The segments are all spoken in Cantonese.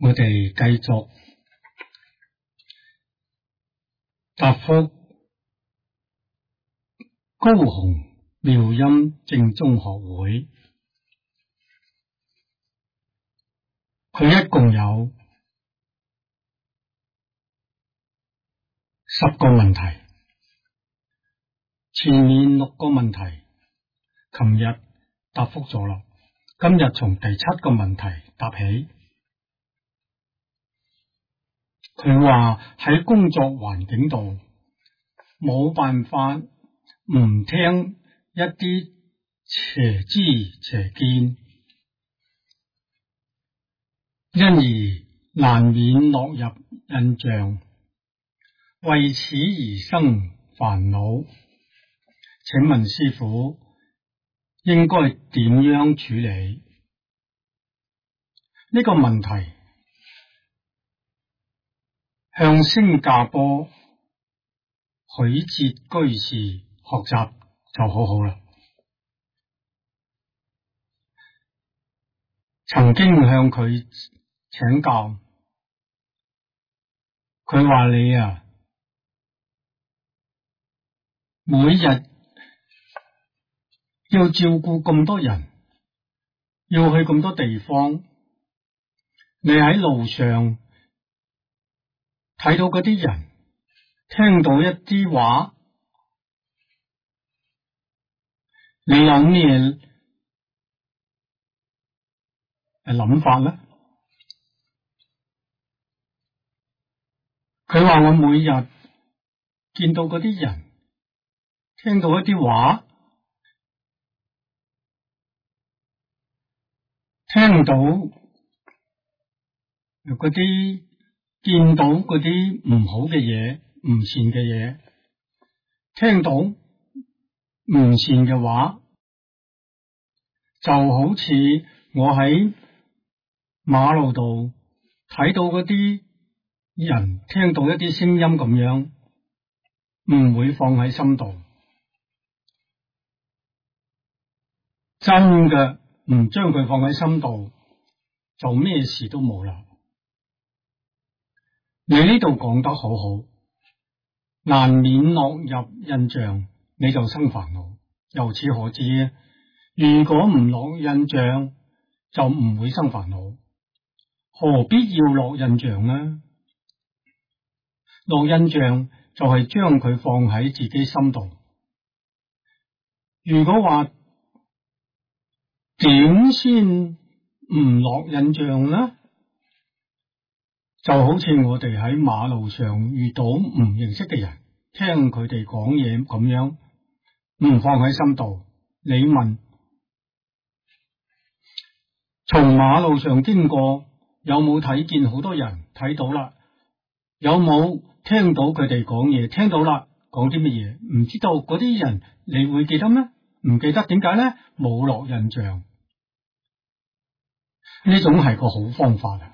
我哋繼續答覆高雄妙音正宗學會，佢一共有10個問題，前面6個問題琴日答覆咗啦，今日從第7個問題答起。佢話喺工作環境度冇辦法唔聽一啲邪知邪見，因而難免落入印象，為此而生煩惱。請問師父應該點樣處理呢個問題？向新加坡許哲居士學習就好好啦。曾經向佢請教，佢話你啊，每日要照顧咁多人，要去咁多地方，你喺路上睇到嗰啲人，聽到一啲話，你有咩諗法呢？佢話我每日見到嗰啲人，聽到一啲話，聽到嗰啲，見到嗰啲唔好嘅嘢，唔善嘅嘢，聽到唔善嘅話，就好似我喺馬路度睇到嗰啲人，聽到一啲聲音咁樣，唔會放喺心度，真嘅唔將佢放喺心度，就咩事都冇啦。你呢度講得好好，難免落入印象，你就生煩惱。由此可知，如果唔落印象，就唔會生煩惱，何必要落印象呢？落印象就係將佢放喺自己心度。如果話點先唔落印象呢？就好似我哋喺馬路上遇到唔認識嘅人，聽佢哋講嘢咁樣，唔放喺心度。你問，從馬路上經過，有冇睇見好多人？睇到啦。有冇聽到佢哋講嘢？聽到啦。講啲乜嘢？唔知道嗰啲人，你會記得咩？唔記得，點解呢？冇落印象。呢種係個好方法啊！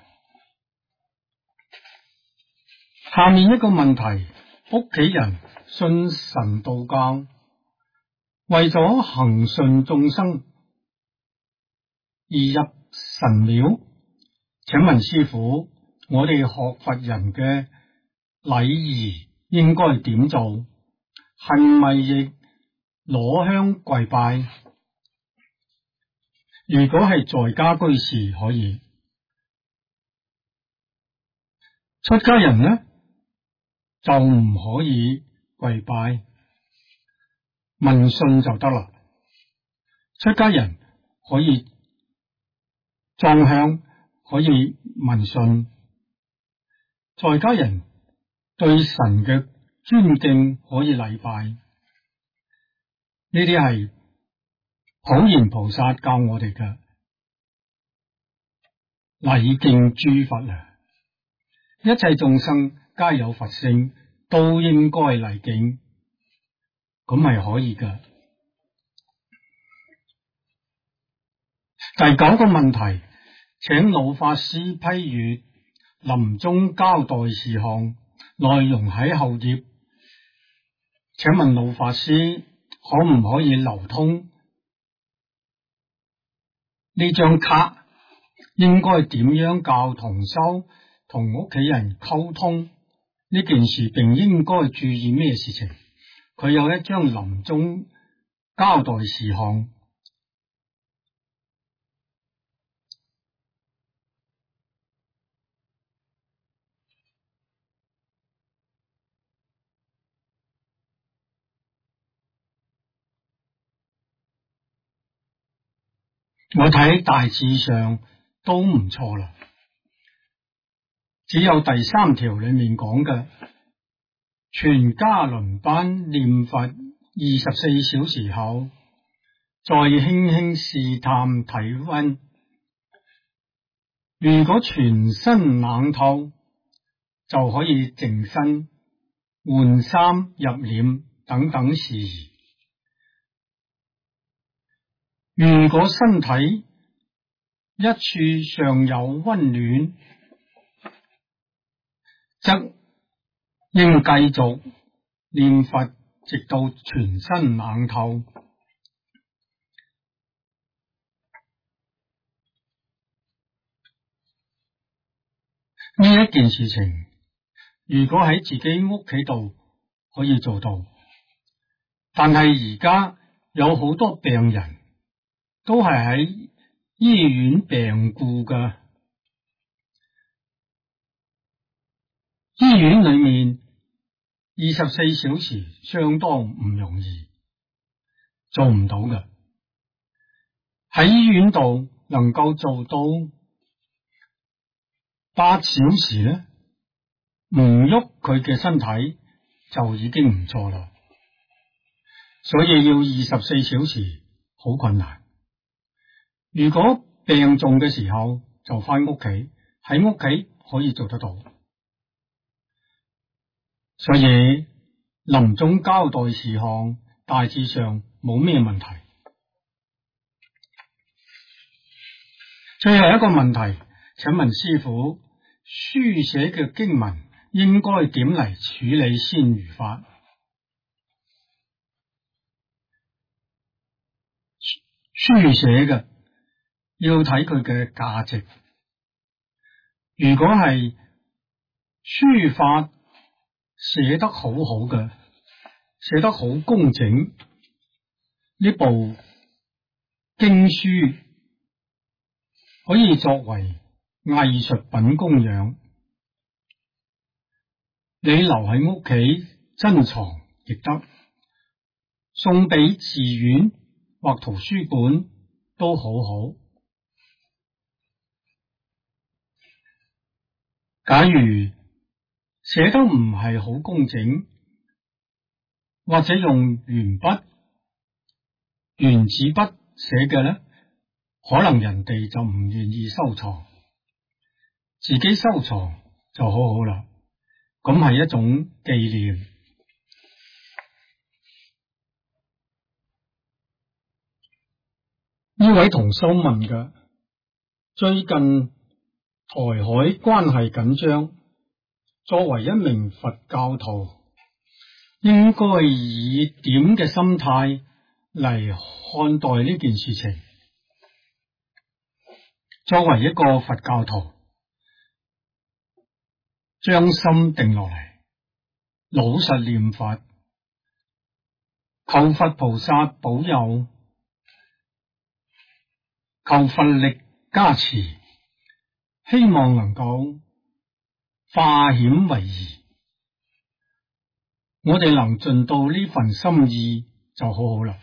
下面一個問題，屋企人信神道教，為咗恒順眾生而入神廟，請問師父，我哋學佛人嘅禮儀應該點做？係咪亦攞香跪拜？如果係在家居士可以，出家人呢？就唔可以跪拜，問訊就得啦。出家人可以裝香，可以問訊。在家人對神嘅尊敬可以禮拜，呢啲係普賢菩薩教我哋嘅禮敬諸佛啊！一切眾生皆有佛性，都應該禮敬，咁係可以噶。第9個問題，請老法師批閱臨終交代事項，內容喺後頁。請問老法師可唔可以流通呢張卡應該點樣教同修同屋企人溝通呢件事，並應該注意咩事情？佢有一張臨終交代事項。我睇大致上都唔錯啦，只有第3條裏面講嘅全家輪班念佛24小時後，再輕輕試探體溫，如果全身冷透，就可以淨身換衫入殮等等事宜。如果身體一處尚有溫暖，則應繼續念佛，直到全身冷透。呢一件事情，如果喺自己屋企度可以做到，但係而家有好多病人都係喺醫院病故㗎，醫院裏面24小時相當唔容易，做唔到㗎。喺醫院度能夠做到8小時咧，唔喐佢嘅身體就已經唔錯啦。所以要24小時好困難。如果病重嘅時候就返屋企，喺屋企可以做得到。所以臨終交代事項大致上冇咩問題。最後一個問題，請問師父，書寫嘅經文應該點嚟處理先如法？書寫嘅要睇佢嘅價值。如果係書法寫得好好嘅，寫得好工整，呢部經書可以作為藝術品供養，你留喺屋企珍藏亦得，送俾寺院或圖書館都好好。假如寫得唔係好工整，或者用鉛筆、原子筆寫嘅咧，可能人哋就唔願意收藏，自己收藏就好好啦。咁係一種紀念。呢位同修問嘅，最近台海關係緊張，作為一名佛教徒，應該以點嘅心態嚟看待呢件事情？作為一個佛教徒，將心定落嚟，老實念佛，求佛菩薩保佑，求佛力加持，希望能夠化險為夷。我哋能盡到呢份心意就好好啦。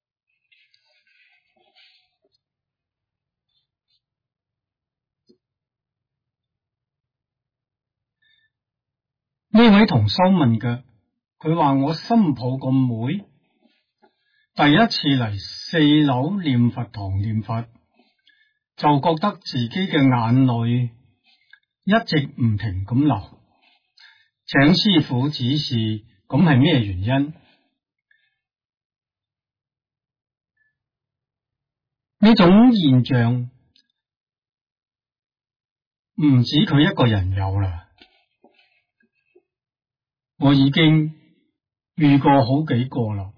呢位同修問嘅，佢話我新抱個妹第一次嚟4樓念佛堂念佛，就覺得自己嘅眼淚一直唔停咁流，請師父指示，咁係咩原因？呢種現象唔止佢一個人有啦。我已經遇過好幾個啦，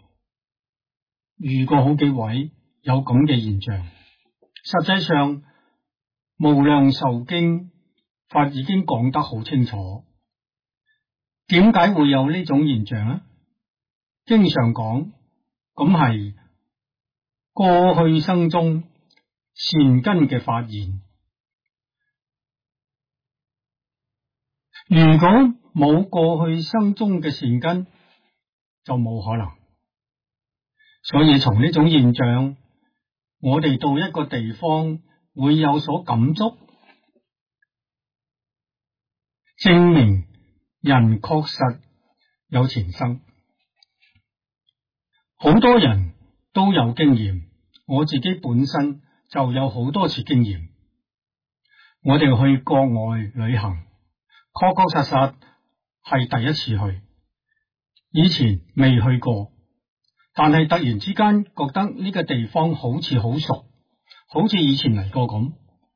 遇過好幾位有咁嘅現象。實際上無量壽經法已經講得好清楚，點解會有呢種現象呢？經常講，咁係過去生中善根嘅發現。如果冇過去生中嘅善根，就冇可能。所以從呢種現象，我哋到一個地方會有所感觸，證明人確實有前生。好多人都有經驗，我自己本身就有好多次經驗。我哋去國外旅行，確確實實係第一次去，以前未去過，但係突然之間覺得呢個地方好似好熟，好似以前嚟過咁。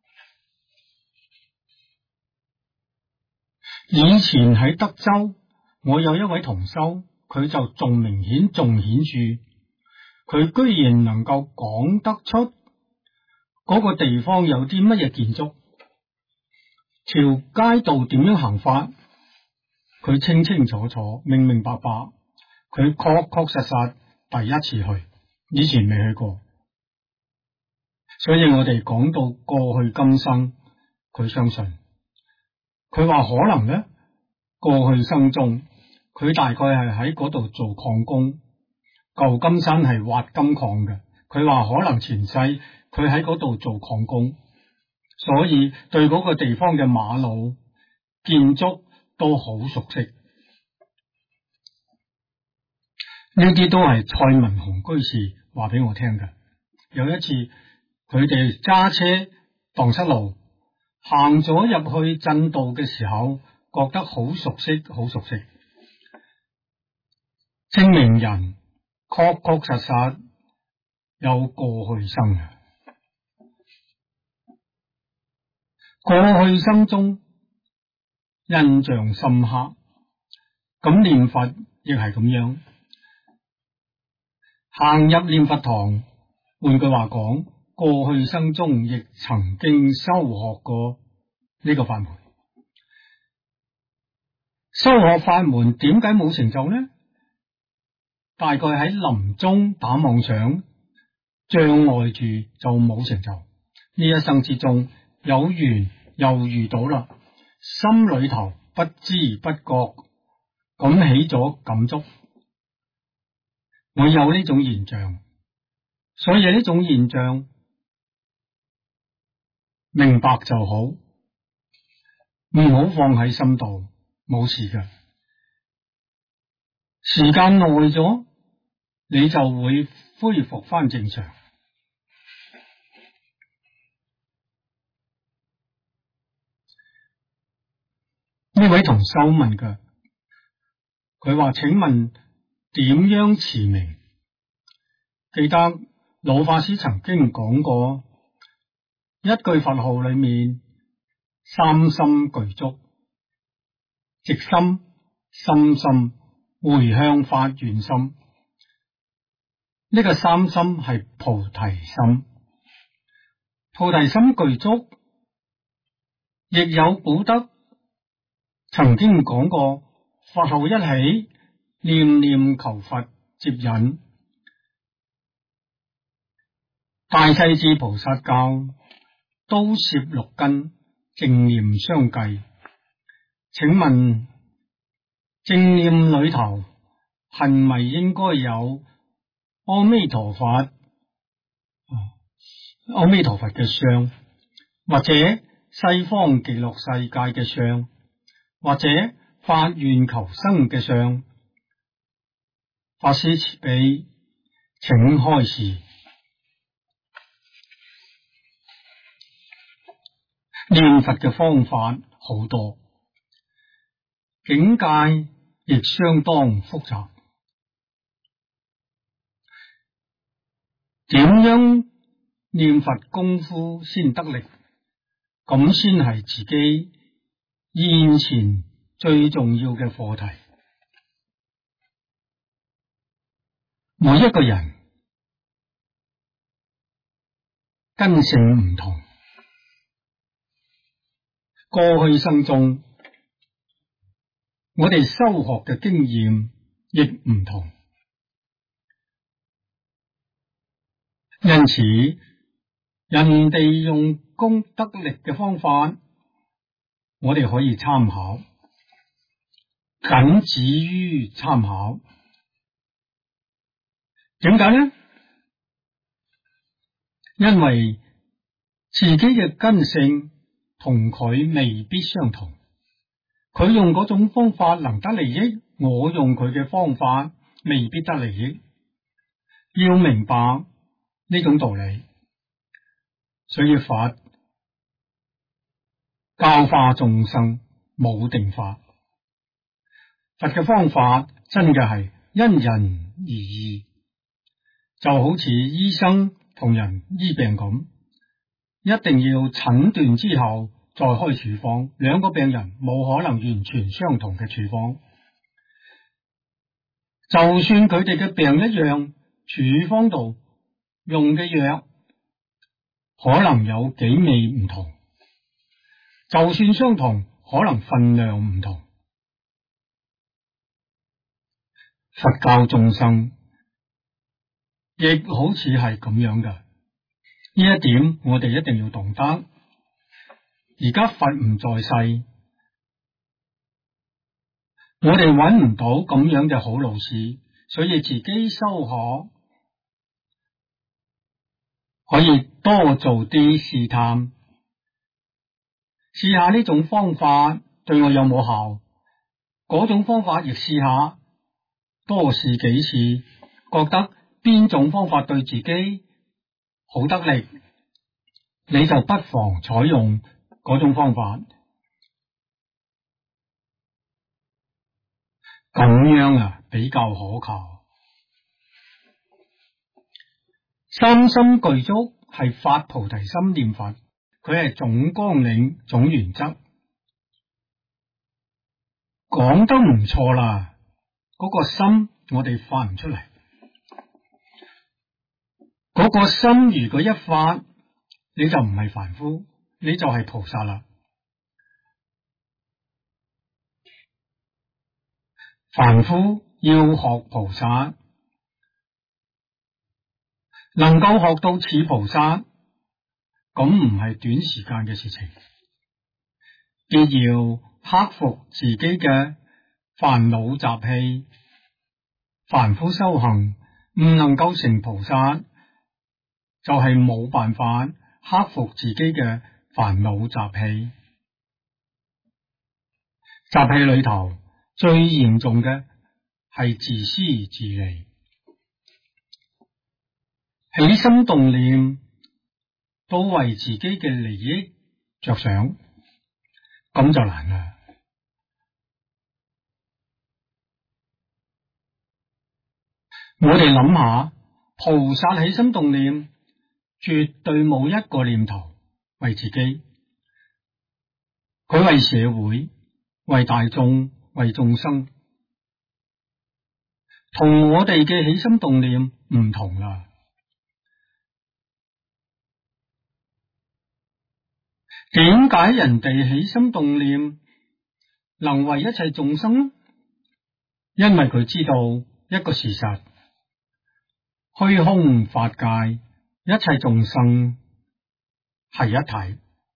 以前喺德州，我有一位同修，佢就仲明顯仲顯著，佢居然能夠講得出嗰個地方有啲乜嘢建築，條街道點樣行法，佢清清楚楚、明明白白，佢確確實實第一次去，以前未去過。所以我哋講到過去今生，佢相信，佢話可能呢，過去生中佢大概係喺嗰度做礦工，舊金山係挖金礦嘅，佢話可能前世佢喺嗰度做礦工，所以對嗰個地方嘅馬路建築都好熟悉。呢啲都係蔡文雄居士話俾我聽嘅。有一次佢哋揸車蕩失路，行咗入去鎮道嘅時候，覺得好熟悉，好熟悉，證明人確確實實有過去生嘅。過去生中印象深刻，咁念佛亦係咁樣。行入念佛堂，換句話講，過去生中亦曾經修學過呢個法門。修學法門點解冇成就呢？大概喺臨終打妄想障礙住就冇成就。呢一生之中有緣又遇到啦，心裏頭不知不覺咁起咗感觸，會有呢種現象。所以呢種現象明白就好，唔好放喺心度，冇事嘅。時間耐咗，你就會恢復翻正常。呢位同修問嘅，佢話：請問點樣持名？記得老法師曾經講過，一句佛號裏面三心具足，直心、心心、回向發願心。呢個三心係菩提心，菩提心具足，亦有古德曾經講過，佛號一起，念念求佛接引。大勢至菩薩教都攝六根，正念相繼。請問正念裏頭係咪應該有阿彌陀佛、阿彌陀佛嘅相，或者西方極樂世界嘅相，或者發願求生嘅相？法師慈悲，請開示。念佛嘅方法好多，境界亦相當複雜。點樣念佛功夫先得力？咁先係自己現前最重要嘅課題。每一個人根性唔同， 過去生中，我哋修學嘅經驗亦唔同，因此人哋用功德力嘅方法，我哋可以參考，僅止於參考。點解呢？因為自己嘅根性同佢未必相同，佢用嗰種方法能得利益，我用佢嘅方法未必得利益。要明白呢種道理，所以佛教化眾生冇定法，佛嘅方法真嘅係因人而異，就好似醫生同人醫病咁，一定要診斷之後再開處方，兩個病人冇可能完全相同嘅處方，就算佢哋嘅病一樣，處方度用嘅藥可能有幾味唔同，就算相同，可能分量唔同。佛教眾生亦好似係咁樣嘅，呢一點我哋一定要懂得。而家佛唔在世，我哋揾唔到咁樣嘅好老師，所以自己修學可以多做啲試探，試下呢種方法對我有冇效，嗰種方法亦試下，多試幾次，覺得邊種方法對自己好得力，你就不妨採用嗰種方法，咁樣比較可靠。三心具足係發菩提心念佛，佢係總綱領、總原則，講得唔錯啦。嗰個心我哋發唔出嚟，嗰個心如果一發，你就唔係凡夫，你就係菩薩啦。凡夫要學菩薩，能夠學到似菩薩，咁唔係短時間嘅事情，必要克服自己嘅煩惱習氣。凡夫修行唔能夠成菩薩，就係冇辦法克服自己嘅煩惱習氣。習氣裏頭最嚴重嘅係自私自利，起心動念都為自己嘅利益着想，咁就難啦。我哋諗下，菩薩起心動念絕對冇一個念頭為自己，佢為社會、為大眾、為眾生，同我哋嘅起心動念唔同啦。點解人哋起心動念能為一切眾生？因為佢知道一個事實，虛空法界一切眾生係一體，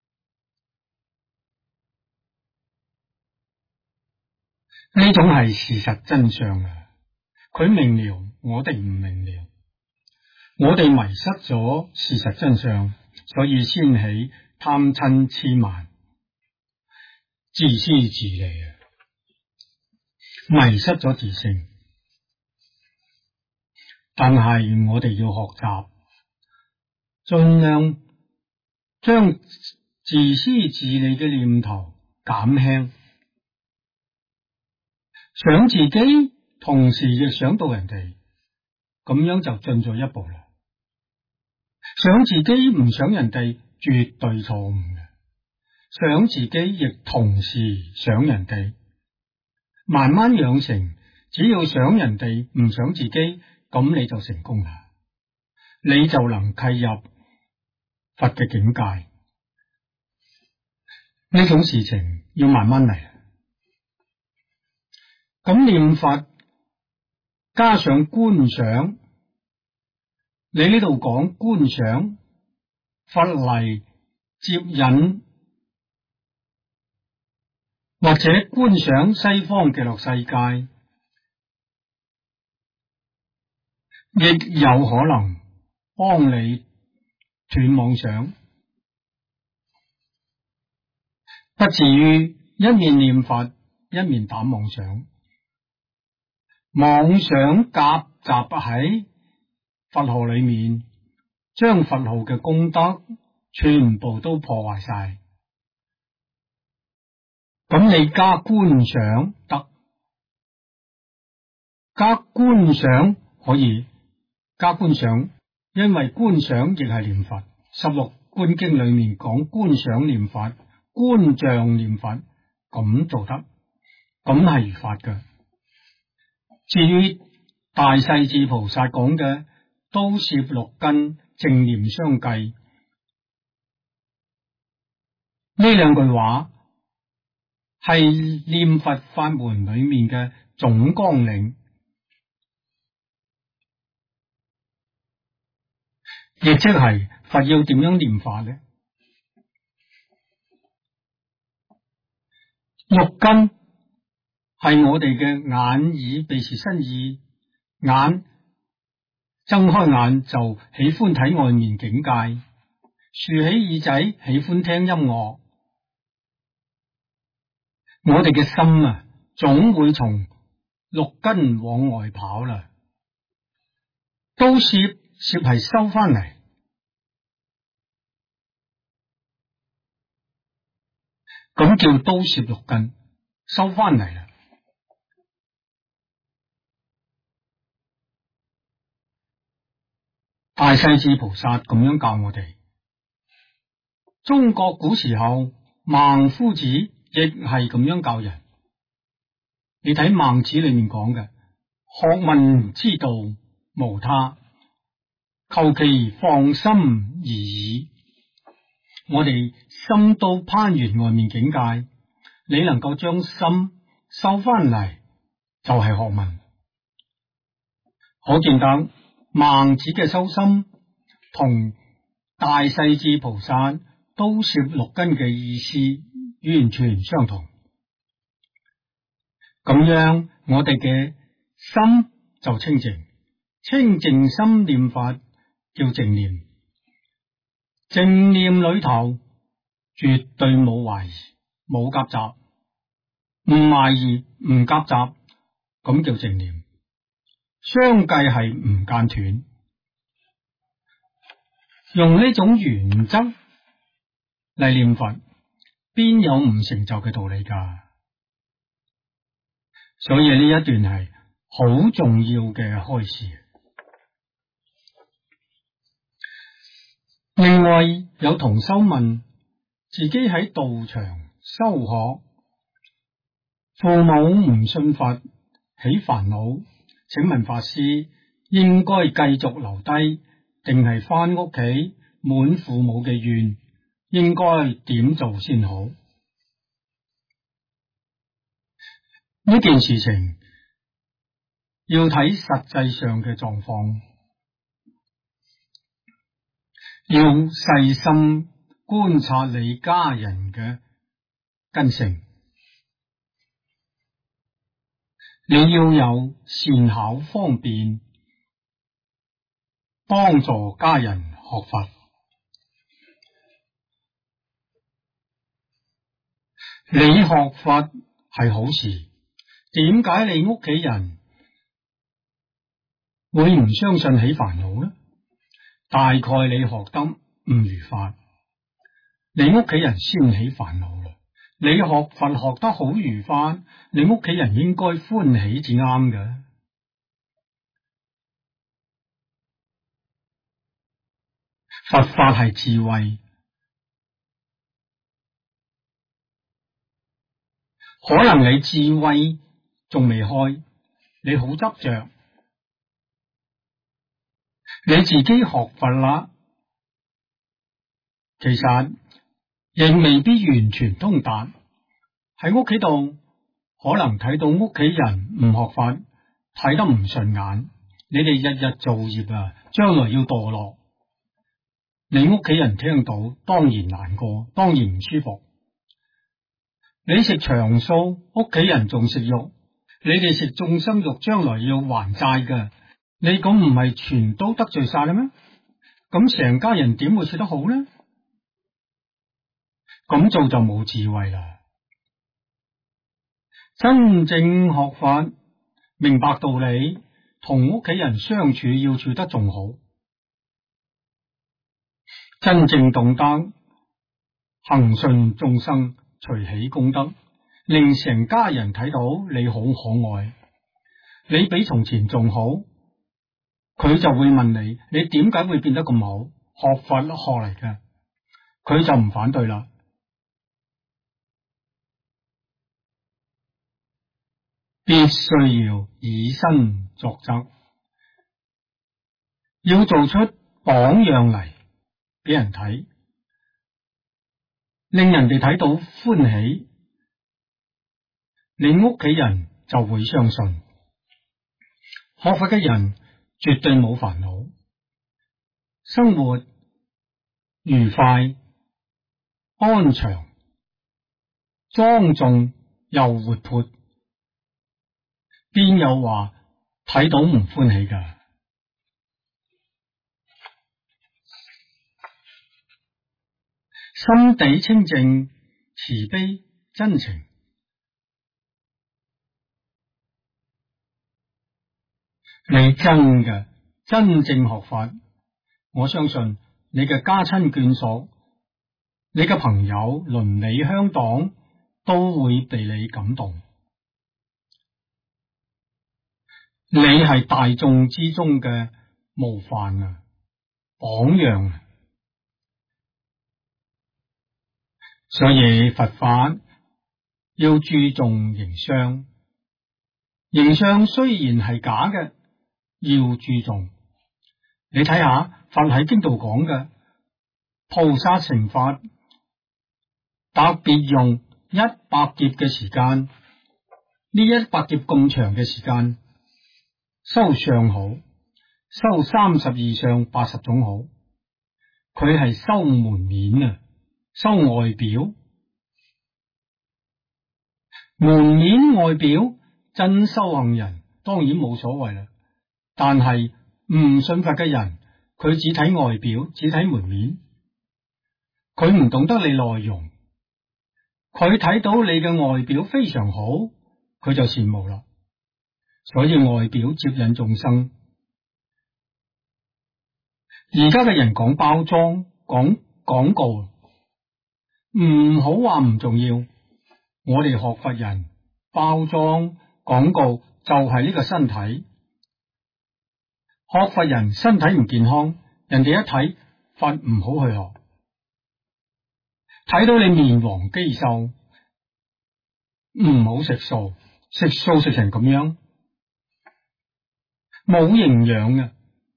呢種係事實真相啊！佢明了，我哋唔明了，我哋迷失咗事實真相，所以先起貪嗔癡慢，自私自利啊！迷失咗自性。但係我哋要學習，盡量將自私自利嘅念頭減輕，想自己同時亦想到人哋，咁樣就進咗一步啦。想自己唔想人哋，絕對錯誤嘅。想自己亦同時想人哋，慢慢養成，只要想人哋唔想自己，咁你就成功啦，你就能契入佛嘅境界。 呢種事情要慢慢嚟。咁念佛加上觀想，你呢度講觀想佛嚟接引，或者觀想西方極樂世界，亦有可能幫你斷妄想，不至於一面念佛一面打妄想。妄想夾雜喺佛號裏面，將佛號嘅功德全部都破壞晒。咁你加觀想得，加觀想可以加觀想，因為觀想亦係念佛。16觀經裏面講觀想念佛、觀像念佛，咁做得，咁係如法嘅。至於大勢至菩薩講嘅都攝六根正念相繼，呢兩句話係念佛法門裏面嘅總綱領，亦即係佛要點樣念法呢？六根係我哋嘅眼耳鼻舌身意，眼睜開眼就喜歡睇外面境界，豎起耳仔喜歡聽音樂。我哋嘅心啊，總會從六根往外跑啦，都攝係收翻嚟，咁叫都攝六根收翻嚟啦。大勢至菩薩咁樣教我哋。中國古時候孟夫子亦係咁樣教人。你睇孟子裏面講嘅，學問之道無他，求其放心而已。我哋心都攀緣外面境界，你能夠將心收翻嚟，就係學問。可見得孟子嘅修心同大勢至菩薩都攝六根嘅意思完全相同。咁樣我哋嘅心就清淨，清淨心念法叫淨念。淨念裏頭絕對冇懷疑，冇夾雜，唔懷疑唔夾雜，咁叫淨念。相繼係唔間斷，用呢種原則嚟念佛，邊有唔成就嘅道理㗎？所以呢一段係好重要嘅開示。另外有同修問，自己喺道場修學，父母唔信佛，起煩惱，請問法師應該繼續留低，定係返屋企滿父母嘅願？應該點做先好？呢件事情要睇實際上嘅狀況，要細心觀察你家人嘅根性，你要有善巧方便幫助家人學佛。你學佛係好事，點解你屋企人會唔相信起煩惱呢？大概你學得唔如法，你屋企人先起煩惱啦。你學佛學得好如法，你屋企人應該歡喜至啱嘅。佛法係智慧，可能你智慧仲未開，你好執着，你自己學佛啦，其實亦未必完全通達。喺屋企度可能睇到屋企人唔學法，睇得唔順眼，你哋日日造業啊，將來要墮落。你屋企人聽到當然難過，當然唔舒服。你食長素，屋企人仲食肉，你哋食眾生肉，將來要還債㗎。你咁唔係全都得罪晒啦咩？咁成家人點會食得好呢？咁做就冇智慧啦。真正學法，明白道理，同屋企人相處要處得仲好。真正懂得恒順眾生，隨喜功德，令成家人睇到你好可愛，你比從前仲好，佢就會問你，你點解會變得咁好？學佛學嚟嘅，佢就唔反對啦。必須要以身作則，要做出榜樣嚟俾人睇，令人哋睇到歡喜，你屋企人就會相信。學佛嘅人絕對冇煩惱，生活愉快、安詳、莊重又活潑，邊有話睇到唔歡喜㗎？心地清淨、慈悲、真情，你真正學法，我相信你嘅家親眷屬、你嘅朋友、鄰里鄉黨都會被你感動。你係大眾之中嘅模範啊，榜樣啊。所以佛法要注重形象，形象雖然係假嘅，要注重。你睇下佛喺經度講嘅菩薩成法，特別用100劫嘅時間，呢100劫咁長嘅時間修相好，修32相80種好，佢係修門面啊，修外表。門面外表真修行人當然冇所謂啦，但係唔信佛嘅人，佢只睇外表，只睇門面，佢唔懂得你內容，佢睇到你嘅外表非常好，佢就羨慕啦。所以外表接引眾生。而家嘅人講包裝，講廣告，唔好話唔重要。我哋學佛人包裝廣告就係呢個身體。學佛人身體唔健康，人哋一睇佛唔好去學。睇到你面黃肌瘦，唔好食素，食素食成咁樣，冇營養嘅。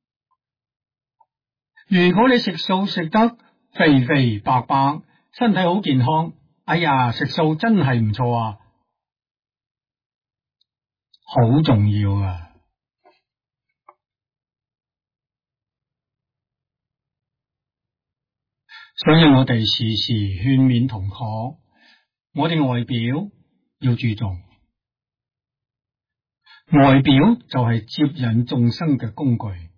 如果你食素食得肥肥白白，身體好健康，哎呀，食素真係唔錯啊，好重要啊！所以我哋時時勸勉同學，我哋外表要注重，外表就係接引眾生嘅工具。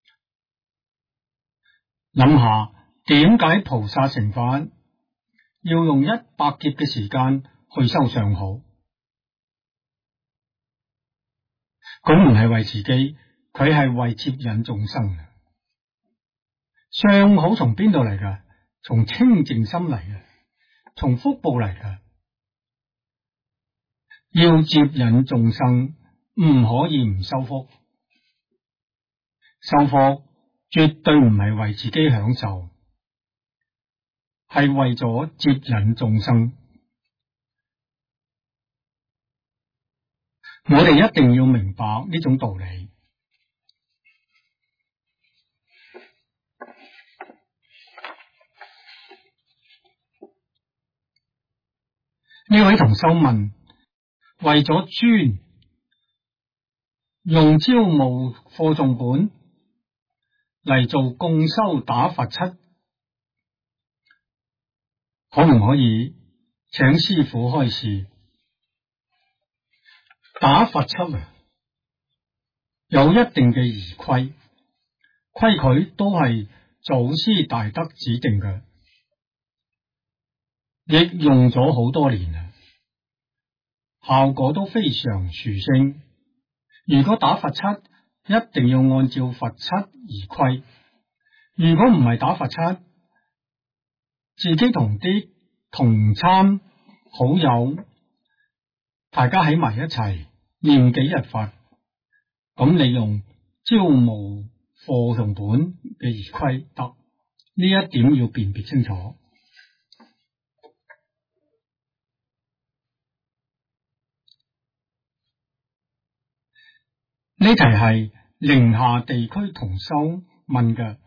諗下點解菩薩成法要用100劫嘅時間去修相好？佢唔係為自己，佢係為接引眾生。相好從邊度嚟㗎？從清淨心嚟嘅，從福報嚟嘅。要接引眾生，唔可以唔修福。修福絕對唔係為自己享受，係為咗接引眾生。我哋一定要明白呢種道理。 呢位同修問：為咗專用招募課誦本嚟做共修打佛七，可唔可以請師父開示？打佛七有一定嘅儀規，規矩都係祖師大德指定嘅，亦用咗好多年啦，效果都非常殊勝。如果打佛七，一定要按照佛七儀規。如果唔係打佛七，自己同啲同參好友，大家喺埋一齊念幾日佛，咁你用招募課誦本嘅儀規得，呢一點要辨別清楚。呢題係寧夏地區同修問嘅，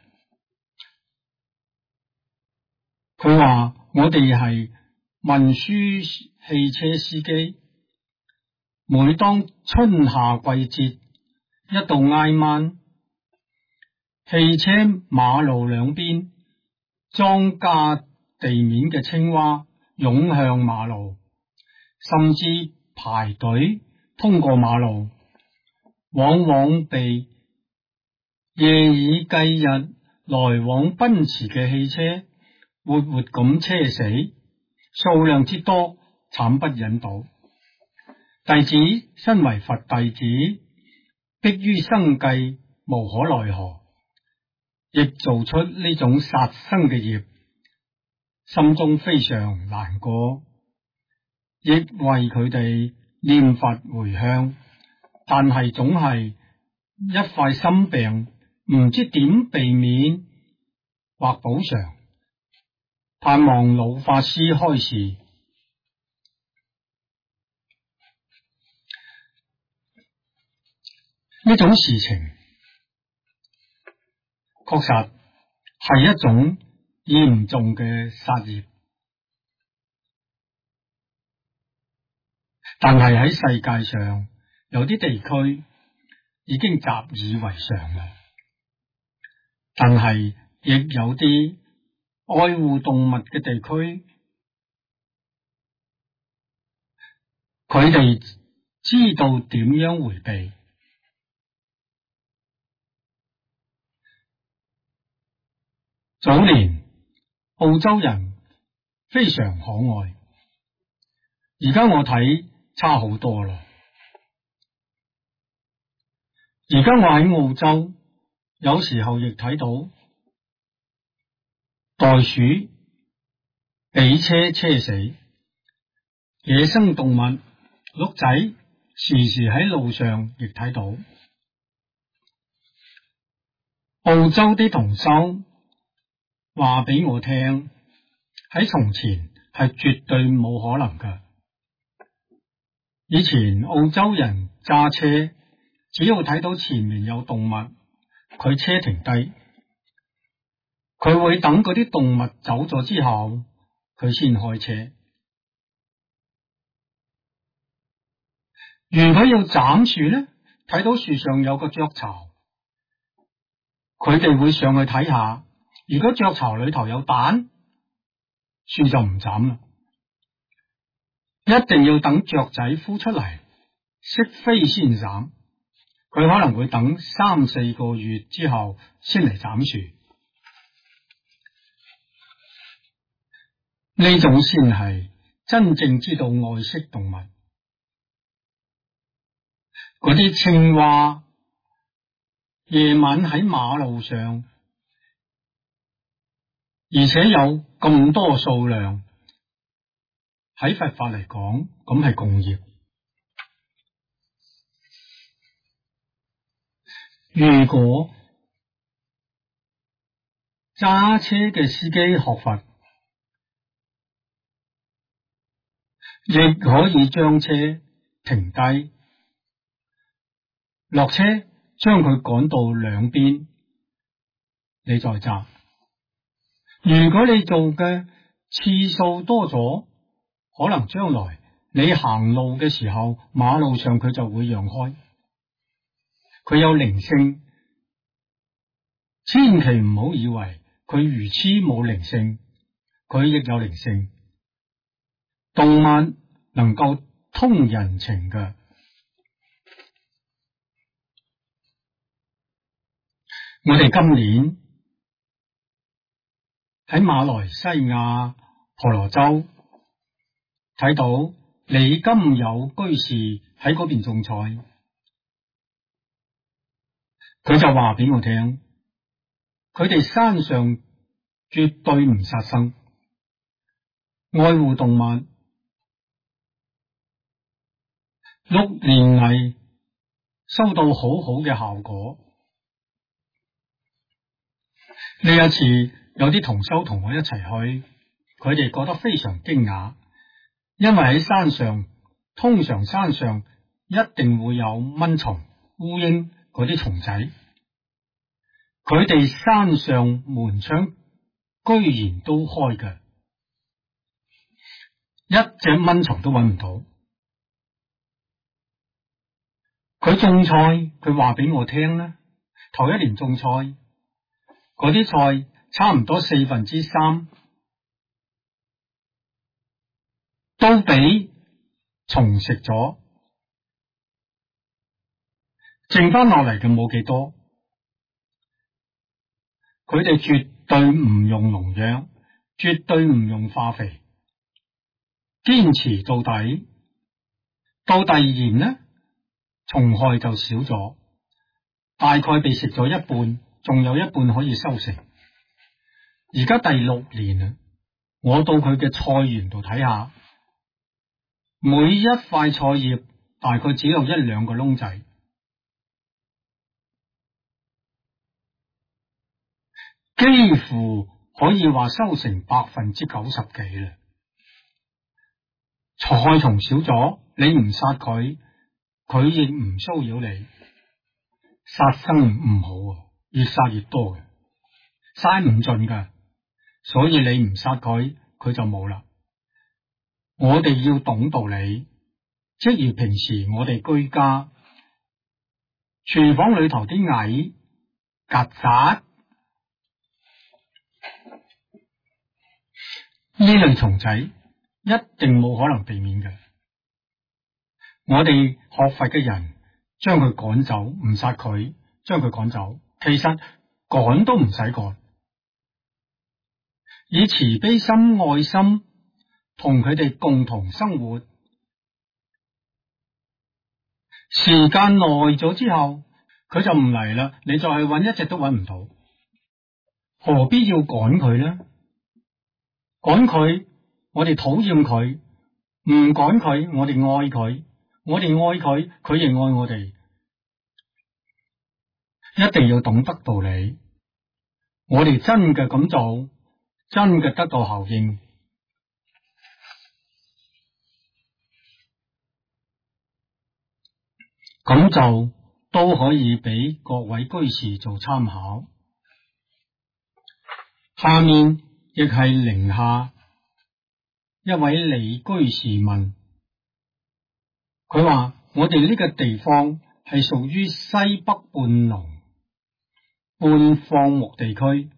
佢話我哋係運輸汽車司機，每當春夏季節一到挨晚，汽車馬路兩邊莊稼地面嘅青蛙湧向馬路，甚至排隊通過馬路，往往被夜以繼日來往奔馳嘅汽車活活咁車死，數量之多，慘不忍睹。弟子身為佛弟子，迫於生計，無可奈何，亦做出呢種殺生嘅業，心中非常難過，亦為佢哋念佛回向，但係總係一塊心病，唔知點避免或補償，盼望老法師開示。呢種事情確實係一種嚴重嘅殺業，但係喺世界上有啲地區已經習以為常啦，但係亦有啲愛護動物嘅地區，佢哋知道點樣回避。早年澳洲人非常可愛，而家我睇差好多啦。而家我喺澳洲，有時候亦睇到袋鼠俾車車死，野生動物鹿仔時時喺路上亦睇到。澳洲啲同修話俾我聽，喺從前係絕對冇可能㗎。以前澳洲人揸車，只要睇到前面有動物，佢車停低，佢會等嗰啲動物走咗之後，佢先開車。如果要斬樹呢，睇到樹上有個雀巢，佢哋會上去睇下。如果雀巢裏頭有蛋，樹就唔斬啦，一定要等雀仔孵出嚟識飛先斬。佢可能會等3-4個月之後先嚟斬樹，呢種先係真正知道愛惜動物。嗰啲青蛙夜晚喺馬路上，而且有咁多數量，喺佛法嚟講，咁係共業。如果揸車嘅司機學佛，亦可以將車停低，落車將佢趕到兩邊，你再揸。如果你做嘅次數多咗， 可能將來你行路嘅時候，馬路上佢就會讓開。佢有靈性，千祈唔好以為佢愚痴冇靈性，佢亦有靈性。動物能夠通人情嘅。我哋今年喺馬來西亞婆羅洲睇到李金友居士喺嗰邊種菜，佢就話俾我聽，佢哋山上絕對唔殺生，愛護動物，6年嚟收到好好嘅效果。呢一次有啲同修同我一齊去，佢哋覺得非常驚訝，因為喺山上，通常山上一定會有蚊蟲、烏蠅嗰啲蟲仔，佢哋山上門窗居然都開嘅，一隻蚊蟲都揾唔到。佢種菜，佢話俾我聽啦，頭1年種菜，嗰啲菜差唔多3/4都俾蟲食咗，剩翻落嚟嘅冇幾多。佢哋絕對唔用農藥，絕對唔用化肥，堅持到底。到第2年呢，蟲害就少咗，大概被食咗一半，仲有一半可以收成。而家第6年啦，我到佢嘅菜園度睇下，每一塊菜葉大概只有1-2個窿仔，幾乎可以話收成90%幾啦。害蟲少咗，你唔殺佢，佢亦唔騷擾你。殺生唔好啊，越殺越多嘅，嘥唔盡噶，所以你唔殺佢，佢就冇啦。我哋要懂道理，即如平時我哋居家廚房裏頭啲蟻、曱甴呢類蟲仔，一定冇可能避免嘅。我哋學佛嘅人將佢趕走，唔殺佢，將佢趕走，其實趕都唔使趕，以慈悲心、愛心同佢哋共同生活，時間耐咗之後，佢就唔嚟啦，你再去揾一隻都揾唔到，何必要趕佢呢？趕佢，我哋討厭佢；唔趕佢，我哋愛佢。我哋愛佢，佢亦愛我哋。一定要懂得道理，我哋真嘅咁做，真嘅得到效應。咁就都可以俾各位居士做參考。下面亦係寧夏一位李居士問，佢話我哋呢個地方係屬於西北半農半放牧地區，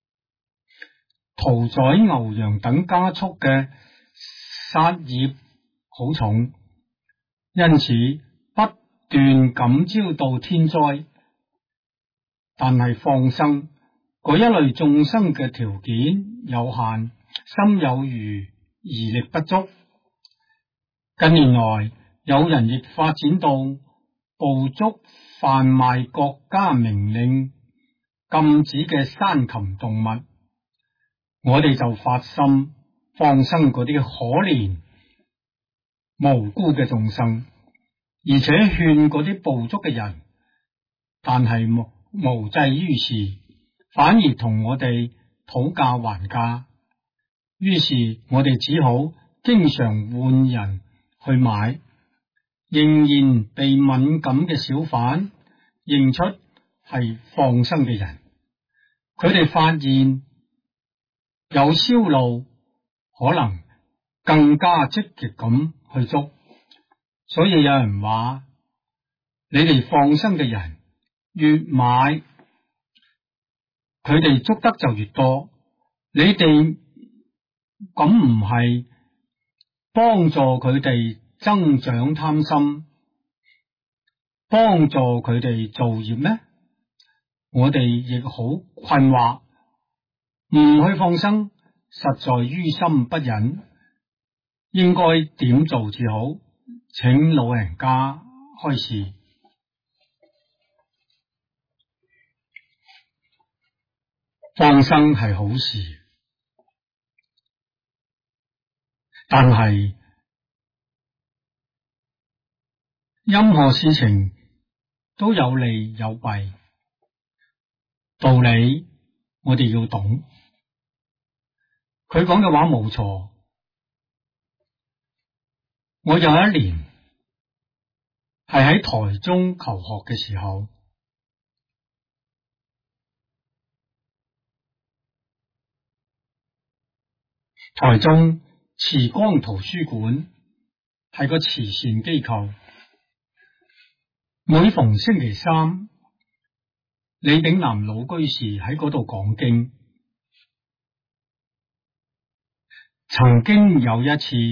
屠宰牛羊等家畜嘅殺業好重，因此不斷感召到天災，但係放生嗰一類眾生嘅條件有限，心有餘，而力不足。近年來有人亦發展到捕捉販賣國家明令禁止嘅山禽動物，我哋就發心放生嗰啲可憐無辜嘅眾生，而且勸嗰啲捕捉嘅人，但係無濟於事，反而同我哋討價還價。於是我哋只好經常換人去買，仍然被敏感嘅小販認出係放生嘅人。佢哋發現有銷路，可能更加積極咁去捉。所以有人話，你哋放生嘅人越買，佢哋捉得就越多。你哋咁唔係幫助佢哋增長貪心，幫助佢哋造業咩？我哋亦好困惑，唔去放生，實在於心不忍，應該點做至好？請老人家開示。放生係好事，但係任何事情都有利有弊，道理我哋要懂。佢講嘅話冇錯。我有一年係喺台中求學嘅時候，台中慈光圖書館係個慈善機構，每逢星期三，李炳南老居士喺嗰度講經。曾經有一次，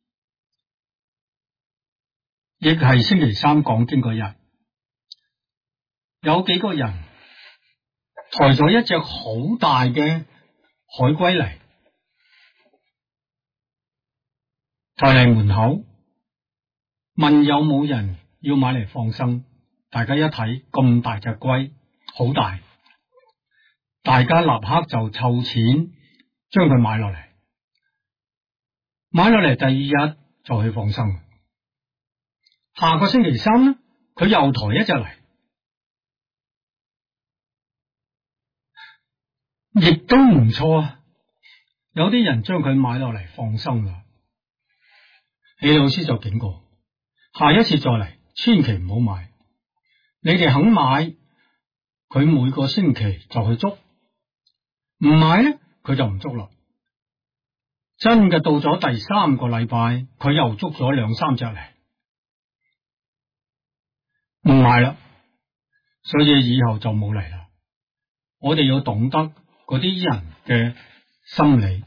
亦係星期三講經嗰日，有幾個人抬咗一隻好大嘅海龜嚟，抬嚟門口，問有冇人要買嚟放生。大家一睇咁大隻龜，好大，大家立刻就湊錢將佢買落嚟。買落嚟第二日就去放生。下個星期三呢，佢又抬一隻嚟，亦都唔錯啊！有啲人將佢買落嚟放生啦。李老師就警告，下一次再嚟，千祈唔好買。你哋肯買，佢每個星期就去捉；唔買呢，佢就唔捉啦。真嘅，到咗第三個禮拜，佢又捉咗兩三隻嚟，唔買啦。所以以後就冇嚟啦。我哋要懂得嗰啲人嘅心理。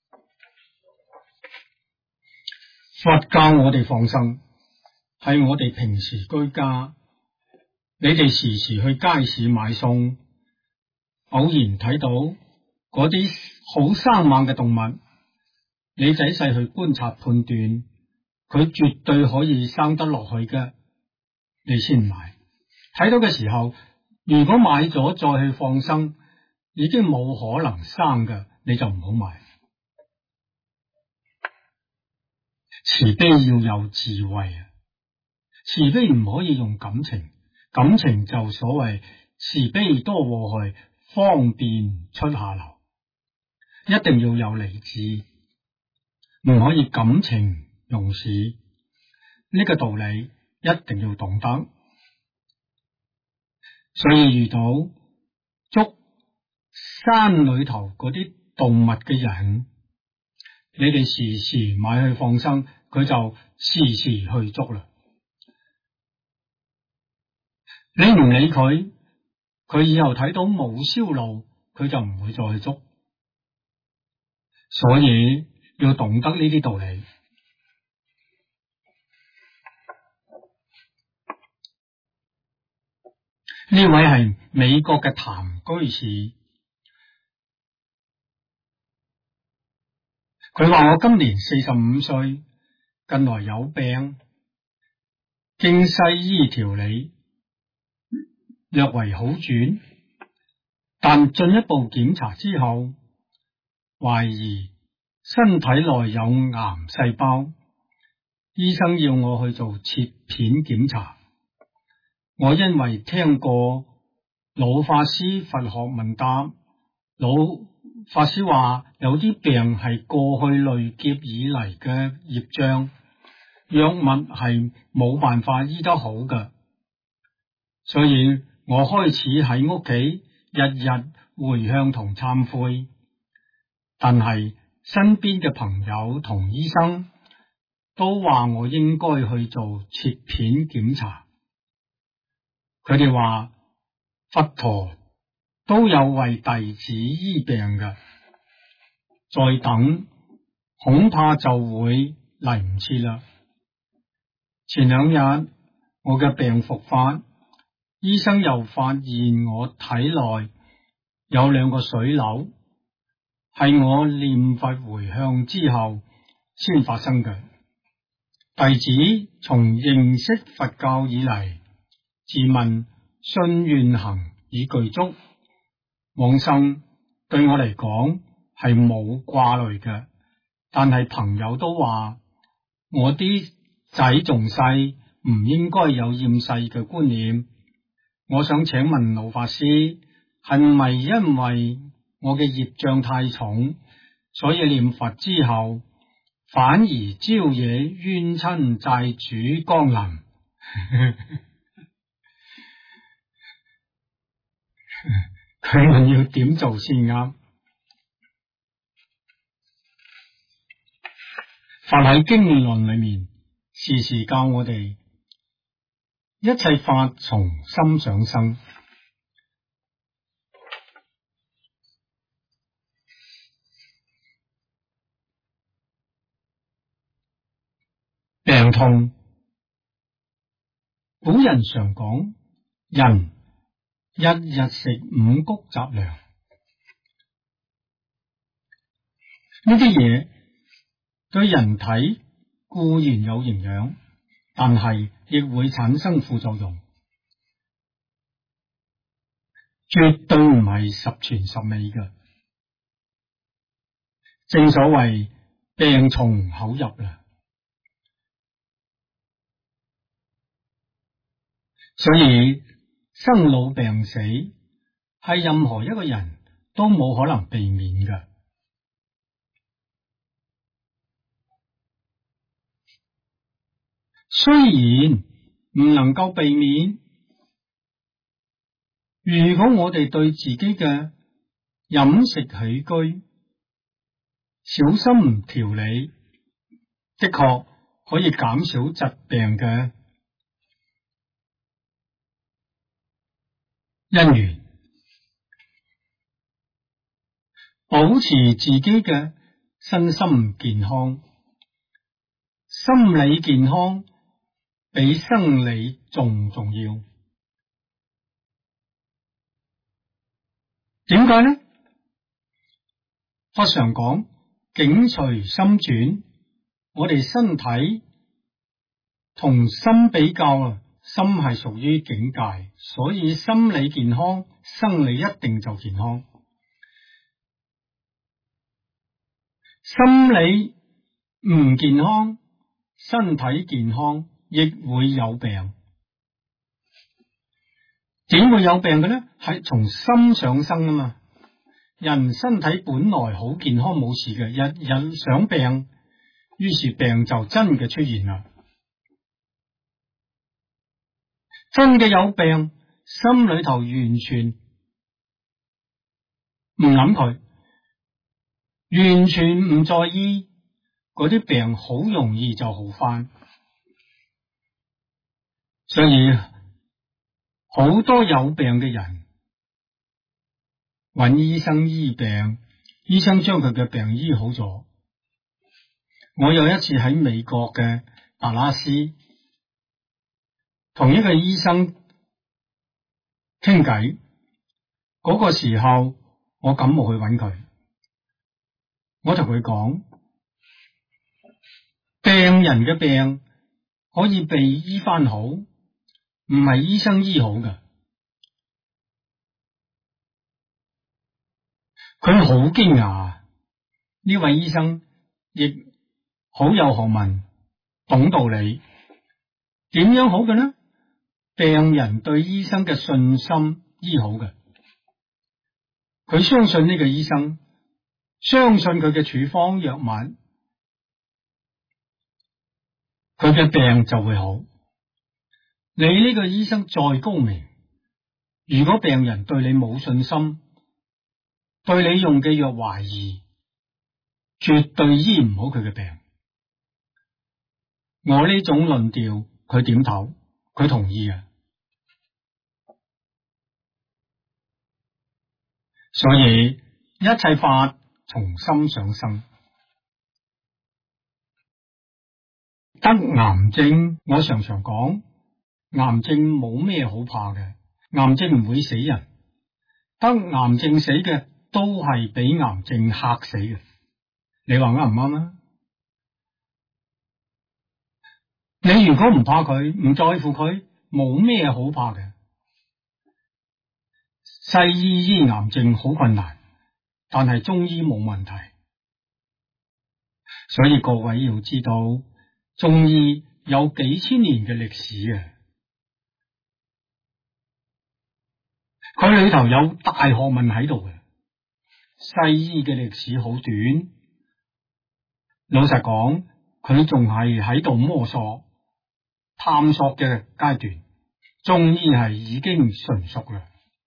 佛教我哋放生，係我哋平時居家，你哋時時去街市買餸，偶然睇到嗰啲好生猛嘅動物，你仔細去觀察判斷，佢絕對可以生得落去嘅，你先買。睇到嘅時候，如果買咗再去放生，已經冇可能生嘅，你就唔好買。慈悲要有智慧啊！慈悲唔可以用感情，感情就所謂慈悲多禍害，方便出下流。一定要有理智，唔可以感情用事。呢個道理一定要懂得。所以遇到捉山裏頭嗰啲動物嘅人，你哋時時買去放生，佢就時時去捉啦。你唔理佢，佢以後睇到冇銷路，佢就唔會再去捉。所以要懂得呢啲道理。呢位係美國嘅譚居士，佢話我今年45歲，近來有病，經西醫調理，略為好轉，但進一步檢查之後，懷疑身體內有癌細胞，醫生要我去做切片檢查。我因為聽過老法師佛學問答，老法師話有啲病係過去累劫以嚟嘅業障，藥物係冇辦法醫得好嘅，所以我開始喺屋企日日回向同懺悔，但係身邊嘅朋友同醫生都話我應該去做切片檢查。佢哋話佛陀都有為弟子醫病嘅，再等恐怕就會嚟唔切啦。前兩日我嘅病復發，醫生又發現我體內有2個水瘤，係我念佛回向之後先發生嘅。弟子從認識佛教以嚟，自問信願行已具足，往生對我嚟講係冇掛慮嘅。但係朋友都話我啲仔仲細，唔應該有厭世嘅觀念。我想請問老法師，係咪因為我嘅業障太重，所以念佛之後反而招惹冤親債主降臨？佢問要點做先啱？佛喺經論裏面時時教我哋，一切法從心想生。病痛，古人常講，人日日食5穀雜糧，呢啲嘢對人體固然有營養，但係亦會產生副作用，絕對唔係十全十美嘅。正所謂病從口入啦。所以生老病死係任何一個人都冇可能避免嘅。雖然唔能夠避免，如果我哋對自己嘅飲食起居小心調理，的確可以減少疾病嘅因緣，保持自己嘅身心健康。心理健康比生理仲重要。點解呢？佛常講境隨心轉，我哋身體同心比較啊，心係屬於境界，所以心理健康，生理一定就健康。心理唔健康，身體健康亦會有病。點會有病嘅呢？係從心想生啊嘛。人身體本來好健康冇事嘅，日日想病，於是病就真嘅出現啦。真嘅有病，心裏頭完全唔諗佢，完全唔在意，嗰啲病好容易就好返。所以好多有病嘅人揾醫生醫病，醫生將佢嘅病醫好咗。我有一次喺美國嘅達拉斯同一個醫生傾偈，嗰個時候我感冒去揾佢，我同佢講，病人嘅病可以被醫翻好，唔係醫生醫好嘅。佢好驚訝，呢位醫生亦好有學問，懂道理。點樣好嘅呢？病人對醫生嘅信心醫好嘅，佢相信呢個醫生，相信佢嘅處方藥物，佢嘅病就會好。你呢個醫生再高明，如果病人對你冇信心，對你用嘅藥懷疑， 絕對醫唔好佢嘅病。我呢種論調，佢點頭，佢同意嘅。所以一切法從心上生。得癌症，我常常講，癌症冇咩好怕嘅，癌症唔會死人，得癌症死嘅都係俾癌症嚇死嘅。你話啱唔啱啊？你如果唔怕佢，唔在乎佢，冇咩好怕嘅。西醫醫癌症好困難，但係中醫冇問題。所以各位要知道，中醫有幾千年嘅歷史啊，佢裏頭有大學問喺度嘅。西醫嘅歷史好短，老實講，佢仲係喺度摸索、探索嘅階段。中醫係已經純熟啦，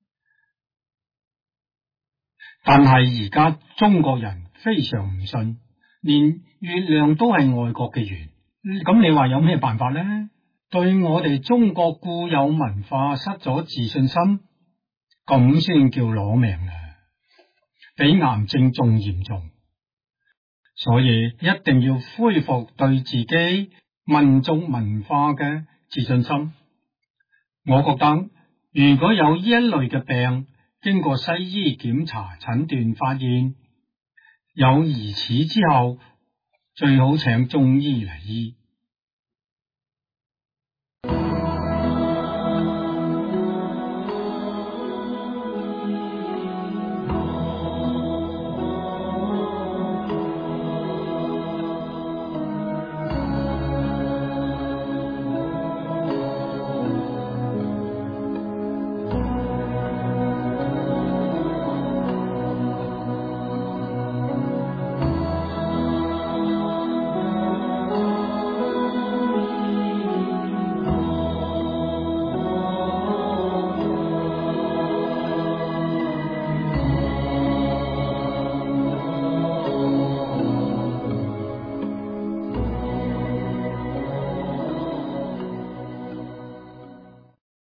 但係而家中國人非常唔信，連月亮都係外國嘅圓。咁你話有咩辦法呢？對我哋中國固有文化失咗自信心，咁先叫攞命啊！比癌症仲嚴重，所以一定要恢復對自己民族文化嘅自信心。我覺得如果有呢一類嘅病，經過西醫檢查診斷發現有疑似之後，最好請中醫嚟醫。